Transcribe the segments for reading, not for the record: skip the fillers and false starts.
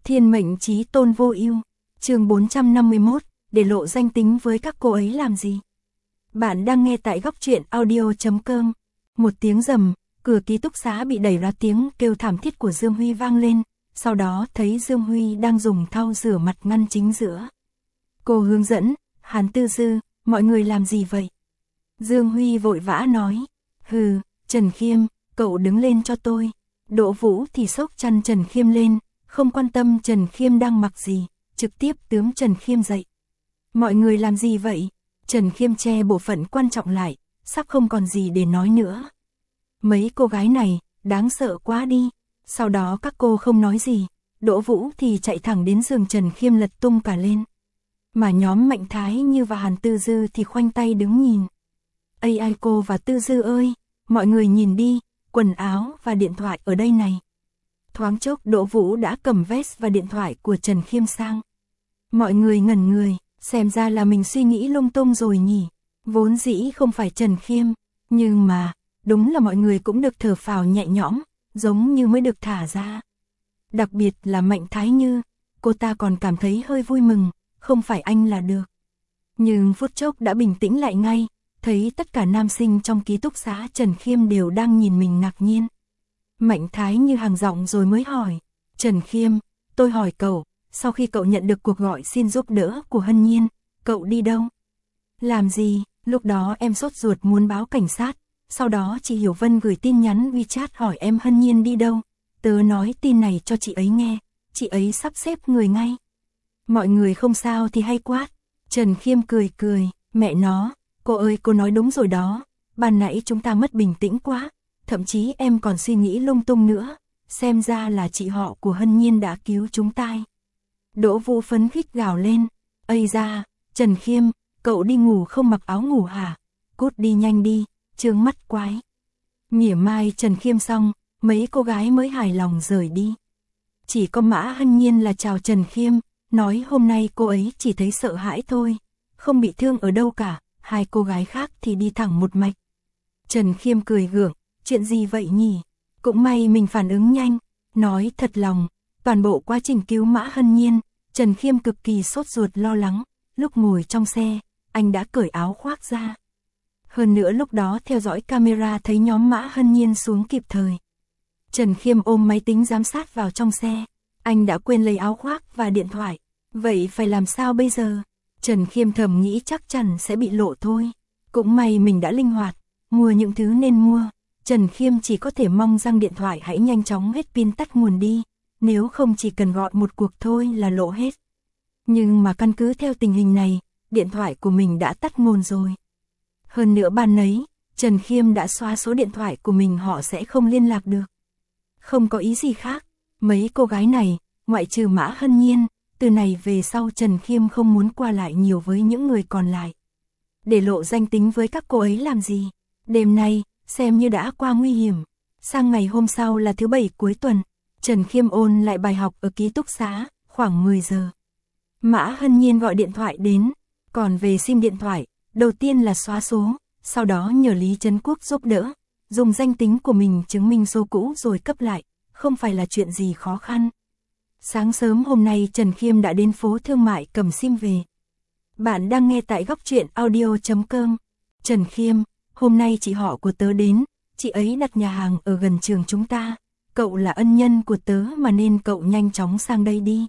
Thiên mệnh chí tôn vô ưu. Chương 451, để lộ danh tính với các cô ấy làm gì? Bạn đang nghe tại góc truyện audio.com. Một tiếng rầm, cửa ký túc xá bị đẩy ra, tiếng kêu thảm thiết của Dương Huy vang lên, sau đó thấy Dương Huy đang dùng thau rửa mặt ngăn chính giữa. Cô hướng dẫn, Hàn Tư Dư, mọi người làm gì vậy? Dương Huy vội vã nói, hừ, Trần Khiêm, cậu đứng lên cho tôi. Đỗ Vũ thì xốc chăn Trần Khiêm lên, không quan tâm Trần Khiêm đang mặc gì, trực tiếp tướm Trần Khiêm dậy. Mọi người làm gì vậy? Trần Khiêm che bộ phận quan trọng lại, sắp không còn gì để nói nữa. Mấy cô gái này, đáng sợ quá đi. Sau đó các cô không nói gì, Đỗ Vũ thì chạy thẳng đến giường Trần Khiêm lật tung cả lên. Mà nhóm Mạnh Thái Như và Hàn Tư Dư thì khoanh tay đứng nhìn. Ai cô và Tư Dư ơi, mọi người nhìn đi, quần áo và điện thoại ở đây này. Thoáng chốc Đỗ Vũ đã cầm vest và điện thoại của Trần Khiêm sang. Mọi người ngẩn người, xem ra là mình suy nghĩ lung tung rồi nhỉ. Vốn dĩ không phải Trần Khiêm, nhưng mà, đúng là mọi người cũng được thở phào nhẹ nhõm, giống như mới được thả ra. Đặc biệt là Mạnh Thái Như, cô ta còn cảm thấy hơi vui mừng, không phải anh là được. Nhưng phút chốc đã bình tĩnh lại ngay, thấy tất cả nam sinh trong ký túc xá Trần Khiêm đều đang nhìn mình ngạc nhiên. Mạnh Thái Như hàng giọng rồi mới hỏi, Trần Khiêm, tôi hỏi cậu, sau khi cậu nhận được cuộc gọi xin giúp đỡ của Hân Nhiên, cậu đi đâu? Làm gì? Lúc đó em sốt ruột muốn báo cảnh sát, sau đó chị Hiểu Vân gửi tin nhắn WeChat hỏi em Hân Nhiên đi đâu, tớ nói tin này cho chị ấy nghe, chị ấy sắp xếp người ngay. Mọi người không sao thì hay quát. Trần Khiêm cười cười, mẹ nó, cô ơi cô nói đúng rồi đó, ban nãy chúng ta mất bình tĩnh quá, thậm chí em còn suy nghĩ lung tung nữa, xem ra là chị họ của Hân Nhiên đã cứu chúng ta. Đỗ Vũ phấn khích gào lên, ây da, Trần Khiêm, cậu đi ngủ không mặc áo ngủ hả? Cút đi nhanh đi, trương mắt quái. Mỉa mai Trần Khiêm xong, mấy cô gái mới hài lòng rời đi. Chỉ có Mã Hân Nhiên là chào Trần Khiêm, nói hôm nay cô ấy chỉ thấy sợ hãi thôi, không bị thương ở đâu cả, hai cô gái khác thì đi thẳng một mạch. Trần Khiêm cười gượng, chuyện gì vậy nhỉ? Cũng may mình phản ứng nhanh, nói thật lòng, toàn bộ quá trình cứu Mã Hân Nhiên, Trần Khiêm cực kỳ sốt ruột lo lắng, lúc ngồi trong xe, anh đã cởi áo khoác ra. Hơn nữa lúc đó theo dõi camera thấy nhóm Mã Hân Nhiên xuống kịp thời. Trần Khiêm ôm máy tính giám sát vào trong xe, anh đã quên lấy áo khoác và điện thoại, vậy phải làm sao bây giờ? Trần Khiêm thầm nghĩ chắc chắn sẽ bị lộ thôi, cũng may mình đã linh hoạt, mua những thứ nên mua. Trần Khiêm chỉ có thể mong rằng điện thoại hãy nhanh chóng hết pin tắt nguồn đi, nếu không chỉ cần gọi một cuộc thôi là lộ hết. Nhưng mà căn cứ theo tình hình này, điện thoại của mình đã tắt nguồn rồi. Hơn nữa ban nấy, Trần Khiêm đã xóa số điện thoại của mình, họ sẽ không liên lạc được. Không có ý gì khác, mấy cô gái này, ngoại trừ Mã Hân Nhiên, từ này về sau Trần Khiêm không muốn qua lại nhiều với những người còn lại. Để lộ danh tính với các cô ấy làm gì? Đêm nay, xem như đã qua nguy hiểm. Sang ngày hôm sau là thứ Bảy cuối tuần, Trần Khiêm ôn lại bài học ở ký túc xá, khoảng 10 giờ. Mã Hân Nhiên gọi điện thoại đến, còn về sim điện thoại, đầu tiên là xóa số, sau đó nhờ Lý Trấn Quốc giúp đỡ, dùng danh tính của mình chứng minh số cũ rồi cấp lại, không phải là chuyện gì khó khăn. Sáng sớm hôm nay Trần Khiêm đã đến phố thương mại cầm sim về. Bạn đang nghe tại góc truyện audio.com. Trần Khiêm, hôm nay chị họ của tớ đến, chị ấy đặt nhà hàng ở gần trường chúng ta, cậu là ân nhân của tớ mà nên cậu nhanh chóng sang đây đi.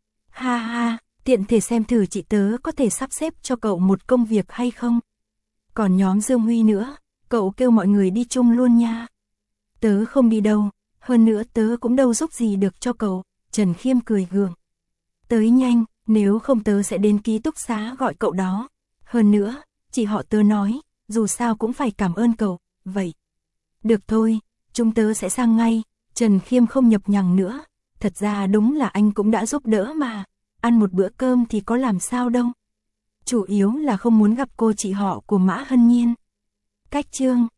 Ha ha, tiện thể xem thử chị tớ có thể sắp xếp cho cậu một công việc hay không. Còn nhóm Dương Huy nữa, cậu kêu mọi người đi chung luôn nha. Tớ không đi đâu, hơn nữa tớ cũng đâu giúp gì được cho cậu. Trần Khiêm cười gượng. Tới nhanh, nếu không tớ sẽ đến ký túc xá gọi cậu đó. Hơn nữa, chị họ tớ nói, dù sao cũng phải cảm ơn cậu, vậy. Được thôi, chúng tớ sẽ sang ngay. Trần Khiêm không nhập nhằng nữa, thật ra đúng là anh cũng đã giúp đỡ mà, ăn một bữa cơm thì có làm sao đâu. Chủ yếu là không muốn gặp cô chị họ của Mã Hân Nhiên. Cách chương